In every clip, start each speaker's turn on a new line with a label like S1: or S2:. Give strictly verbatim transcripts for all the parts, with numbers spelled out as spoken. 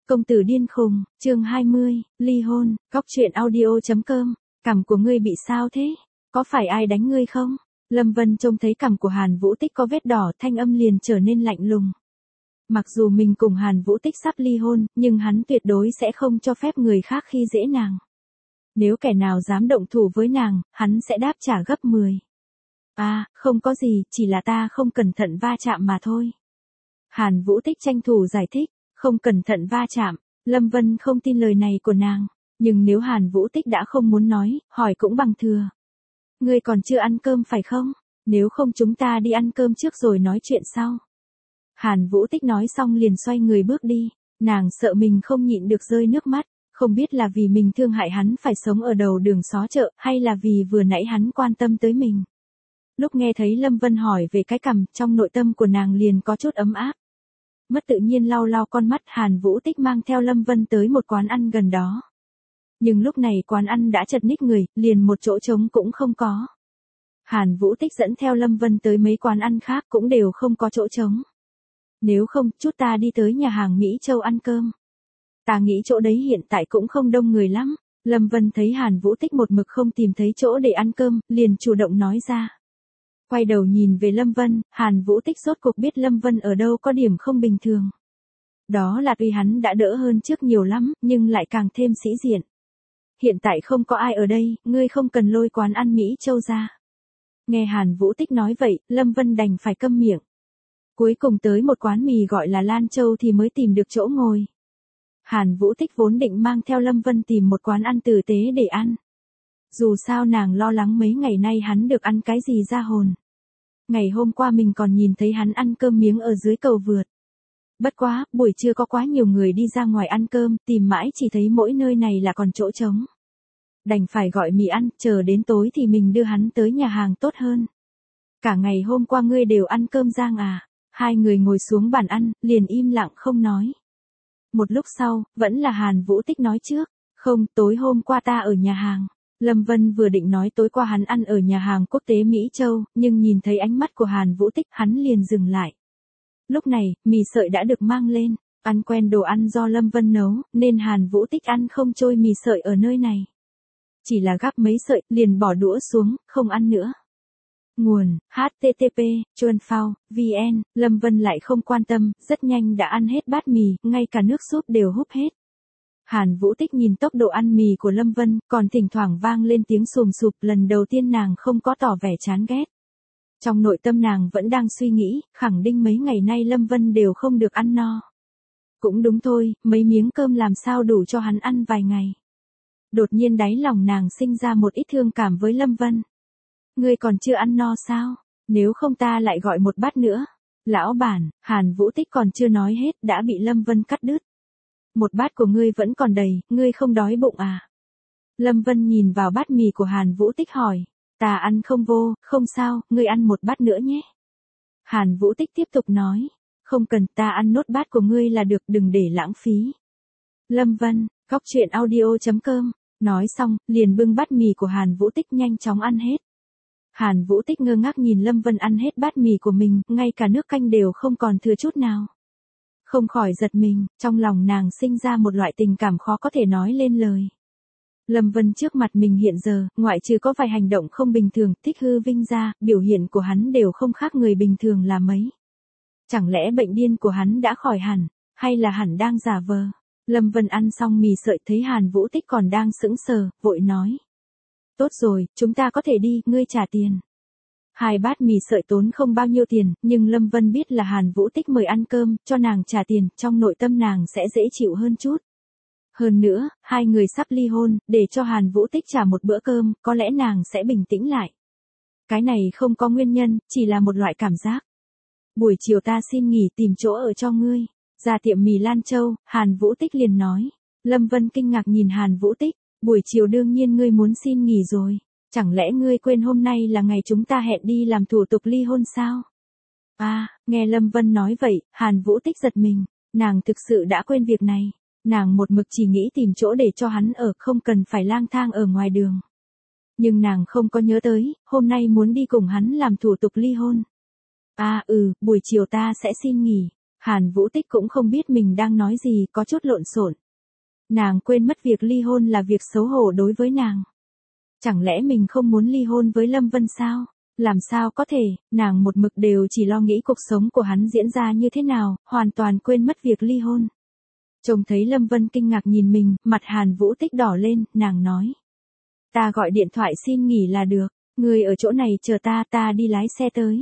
S1: Công tử điên khùng, chương hai mươi, ly hôn, góc truyện audio.com, cằm của ngươi bị sao thế? Có phải ai đánh ngươi không? Lâm Vân trông thấy cằm của Hàn Vũ Tích có vết đỏ, thanh âm liền trở nên lạnh lùng. Mặc dù mình cùng Hàn Vũ Tích sắp ly hôn, nhưng hắn tuyệt đối sẽ không cho phép người khác khi dễ nàng. Nếu kẻ nào dám động thủ với nàng, hắn sẽ đáp trả gấp mười. À, không có gì, chỉ là ta không cẩn thận va chạm mà thôi. Hàn Vũ Tích tranh thủ giải thích, không cẩn thận va chạm. Lâm Vân không tin lời này của nàng, nhưng nếu Hàn Vũ Tích đã không muốn nói, hỏi cũng bằng thừa. Ngươi còn chưa ăn cơm phải không? Nếu không chúng ta đi ăn cơm trước rồi nói chuyện sau. Hàn Vũ Tích nói xong liền xoay người bước đi, nàng sợ mình không nhịn được rơi nước mắt, không biết là vì mình thương hại hắn phải sống ở đầu đường xó chợ hay là vì vừa nãy hắn quan tâm tới mình. Lúc nghe thấy Lâm Vân hỏi về cái cằm, trong nội tâm của nàng liền có chút ấm áp. Mất tự nhiên lau lau con mắt, Hàn Vũ Tích mang theo Lâm Vân tới một quán ăn gần đó. Nhưng lúc này quán ăn đã chật ních người, liền một chỗ trống cũng không có. Hàn Vũ Tích dẫn theo Lâm Vân tới mấy quán ăn khác cũng đều không có chỗ trống. Nếu không, chút ta đi tới nhà hàng Mỹ Châu ăn cơm. Ta nghĩ chỗ đấy hiện tại cũng không đông người lắm. Lâm Vân thấy Hàn Vũ Tích một mực không tìm thấy chỗ để ăn cơm, liền chủ động nói ra. Quay đầu nhìn về Lâm Vân, Hàn Vũ Tích rốt cuộc biết Lâm Vân ở đâu có điểm không bình thường. Đó là tuy hắn đã đỡ hơn trước nhiều lắm, nhưng lại càng thêm sĩ diện. Hiện tại không có ai ở đây, ngươi không cần lôi quán ăn Mỹ Châu ra. Nghe Hàn Vũ Tích nói vậy, Lâm Vân đành phải câm miệng. Cuối cùng tới một quán mì gọi là Lan Châu thì mới tìm được chỗ ngồi. Hàn Vũ Tích vốn định mang theo Lâm Vân tìm một quán ăn tử tế để ăn. Dù sao nàng lo lắng mấy ngày nay hắn được ăn cái gì ra hồn. Ngày hôm qua mình còn nhìn thấy hắn ăn cơm miếng ở dưới cầu vượt. Bất quá, buổi trưa có quá nhiều người đi ra ngoài ăn cơm, tìm mãi chỉ thấy mỗi nơi này là còn chỗ trống. Đành phải gọi mì ăn, chờ đến tối thì mình đưa hắn tới nhà hàng tốt hơn. Cả ngày hôm qua ngươi đều ăn cơm rang à? Hai người ngồi xuống bàn ăn, liền im lặng không nói. Một lúc sau, vẫn là Hàn Vũ Tích nói trước. Không, tối hôm qua ta ở nhà hàng. Lâm Vân vừa định nói tối qua hắn ăn ở nhà hàng quốc tế Mỹ Châu, nhưng nhìn thấy ánh mắt của Hàn Vũ Tích, hắn liền dừng lại. Lúc này, mì sợi đã được mang lên, ăn quen đồ ăn do Lâm Vân nấu, nên Hàn Vũ Tích ăn không trôi mì sợi ở nơi này. Chỉ là gắp mấy sợi, liền bỏ đũa xuống, không ăn nữa. Nguồn, hát tê tê pê, chuan phao, vn, Lâm Vân lại không quan tâm, rất nhanh đã ăn hết bát mì, ngay cả nước súp đều húp hết. Hàn Vũ Tích nhìn tốc độ ăn mì của Lâm Vân, còn thỉnh thoảng vang lên tiếng sùm sụp, lần đầu tiên nàng không có tỏ vẻ chán ghét. Trong nội tâm nàng vẫn đang suy nghĩ, khẳng định mấy ngày nay Lâm Vân đều không được ăn no. Cũng đúng thôi, mấy miếng cơm làm sao đủ cho hắn ăn vài ngày. Đột nhiên đáy lòng nàng sinh ra một ít thương cảm với Lâm Vân. Ngươi còn chưa ăn no sao? Nếu không ta lại gọi một bát nữa. Lão bản, Hàn Vũ Tích còn chưa nói hết đã bị Lâm Vân cắt đứt. Một bát của ngươi vẫn còn đầy, ngươi không đói bụng à? Lâm Vân nhìn vào bát mì của Hàn Vũ Tích hỏi. Ta ăn không vô, không sao, ngươi ăn một bát nữa nhé. Hàn Vũ Tích tiếp tục nói. Không cần, ta ăn nốt bát của ngươi là được, đừng để lãng phí. Lâm Vân, góc truyện audio.com, nói xong, liền bưng bát mì của Hàn Vũ Tích nhanh chóng ăn hết. Hàn Vũ Tích ngơ ngác nhìn Lâm Vân ăn hết bát mì của mình, ngay cả nước canh đều không còn thừa chút nào. Không khỏi giật mình, trong lòng nàng sinh ra một loại tình cảm khó có thể nói lên lời. Lâm Vân trước mặt mình hiện giờ, ngoại trừ có vài hành động không bình thường, thích hư vinh ra, biểu hiện của hắn đều không khác người bình thường là mấy. Chẳng lẽ bệnh điên của hắn đã khỏi hẳn, hay là hẳn đang giả vờ? Lâm Vân ăn xong mì sợi thấy Hàn Vũ Tích còn đang sững sờ, vội nói. Tốt rồi, chúng ta có thể đi, ngươi trả tiền. Hai bát mì sợi tốn không bao nhiêu tiền, nhưng Lâm Vân biết là Hàn Vũ Tích mời ăn cơm, cho nàng trả tiền, trong nội tâm nàng sẽ dễ chịu hơn chút. Hơn nữa, hai người sắp ly hôn, để cho Hàn Vũ Tích trả một bữa cơm, có lẽ nàng sẽ bình tĩnh lại. Cái này không có nguyên nhân, chỉ là một loại cảm giác. Buổi chiều ta xin nghỉ tìm chỗ ở cho ngươi. Ra tiệm mì Lan Châu, Hàn Vũ Tích liền nói. Lâm Vân kinh ngạc nhìn Hàn Vũ Tích. Buổi chiều đương nhiên ngươi muốn xin nghỉ rồi. Chẳng lẽ ngươi quên hôm nay là ngày chúng ta hẹn đi làm thủ tục ly hôn sao? À, nghe Lâm Vân nói vậy, Hàn Vũ Tích giật mình. Nàng thực sự đã quên việc này. Nàng một mực chỉ nghĩ tìm chỗ để cho hắn ở, không cần phải lang thang ở ngoài đường. Nhưng nàng không có nhớ tới, hôm nay muốn đi cùng hắn làm thủ tục ly hôn. À ừ, buổi chiều ta sẽ xin nghỉ. Hàn Vũ Tích cũng không biết mình đang nói gì, có chút lộn xộn. Nàng quên mất việc ly hôn là việc xấu hổ đối với nàng. Chẳng lẽ mình không muốn ly hôn với Lâm Vân sao? Làm sao có thể, nàng một mực đều chỉ lo nghĩ cuộc sống của hắn diễn ra như thế nào, hoàn toàn quên mất việc ly hôn. Trông thấy Lâm Vân kinh ngạc nhìn mình, mặt Hàn Vũ Tích đỏ lên, nàng nói. Ta gọi điện thoại xin nghỉ là được, người ở chỗ này chờ ta, ta đi lái xe tới.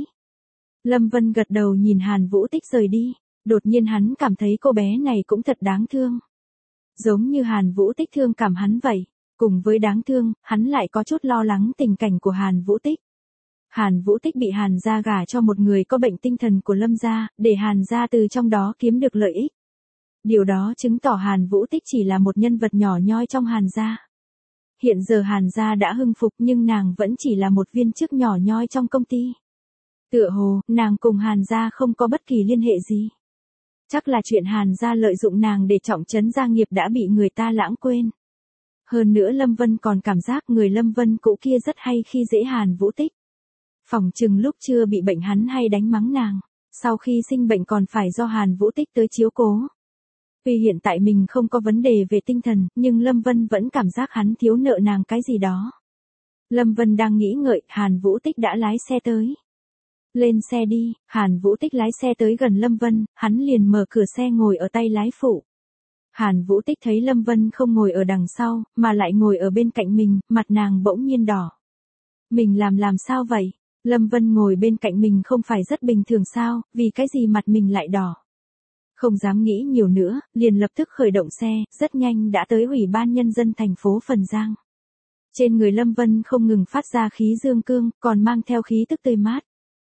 S1: Lâm Vân gật đầu nhìn Hàn Vũ Tích rời đi, đột nhiên hắn cảm thấy cô bé này cũng thật đáng thương. Giống như Hàn Vũ Tích thương cảm hắn vậy, cùng với đáng thương, hắn lại có chút lo lắng tình cảnh của Hàn Vũ Tích. Hàn Vũ Tích bị Hàn gia gả cho một người có bệnh tinh thần của Lâm gia, để Hàn gia từ trong đó kiếm được lợi ích. Điều đó chứng tỏ Hàn Vũ Tích chỉ là một nhân vật nhỏ nhoi trong Hàn gia. Hiện giờ Hàn gia đã hưng phục nhưng nàng vẫn chỉ là một viên chức nhỏ nhoi trong công ty. Tựa hồ, nàng cùng Hàn gia không có bất kỳ liên hệ gì. Chắc là chuyện Hàn gia lợi dụng nàng để trọng trấn gia nghiệp đã bị người ta lãng quên. Hơn nữa Lâm Vân còn cảm giác người Lâm Vân cũ kia rất hay khi dễ Hàn Vũ Tích. Phỏng chừng lúc chưa bị bệnh hắn hay đánh mắng nàng, sau khi sinh bệnh còn phải do Hàn Vũ Tích tới chiếu cố. Tuy hiện tại mình không có vấn đề về tinh thần, nhưng Lâm Vân vẫn cảm giác hắn thiếu nợ nàng cái gì đó. Lâm Vân đang nghĩ ngợi, Hàn Vũ Tích đã lái xe tới. Lên xe đi, Hàn Vũ Tích lái xe tới gần Lâm Vân, hắn liền mở cửa xe ngồi ở tay lái phụ. Hàn Vũ Tích thấy Lâm Vân không ngồi ở đằng sau, mà lại ngồi ở bên cạnh mình, mặt nàng bỗng nhiên đỏ. Mình làm làm sao vậy? Lâm Vân ngồi bên cạnh mình không phải rất bình thường sao, vì cái gì mặt mình lại đỏ? Không dám nghĩ nhiều nữa, liền lập tức khởi động xe, rất nhanh đã tới Ủy ban Nhân dân thành phố Phần Giang. Trên người Lâm Vân không ngừng phát ra khí dương cương, còn mang theo khí tức tươi mát.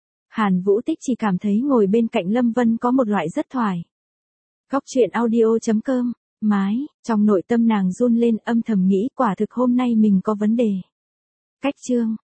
S1: Hàn Vũ Tích chỉ cảm thấy ngồi bên cạnh Lâm Vân có một loại rất thoải. Góc truyện audio chấm com, mái, trong nội tâm nàng run lên âm thầm nghĩ quả thực hôm nay mình có vấn đề. Cách chương.